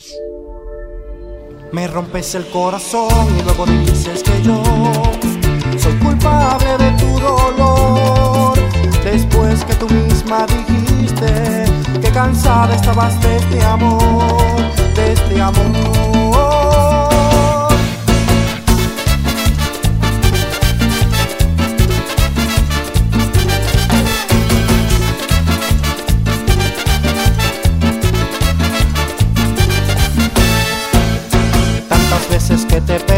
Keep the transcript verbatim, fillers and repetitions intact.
Me rompes el corazón y luego dices que yo soy culpable de tu dolor. Después que tú misma dijiste que cansada estabas de este amor, de este amor. Tantas veces que te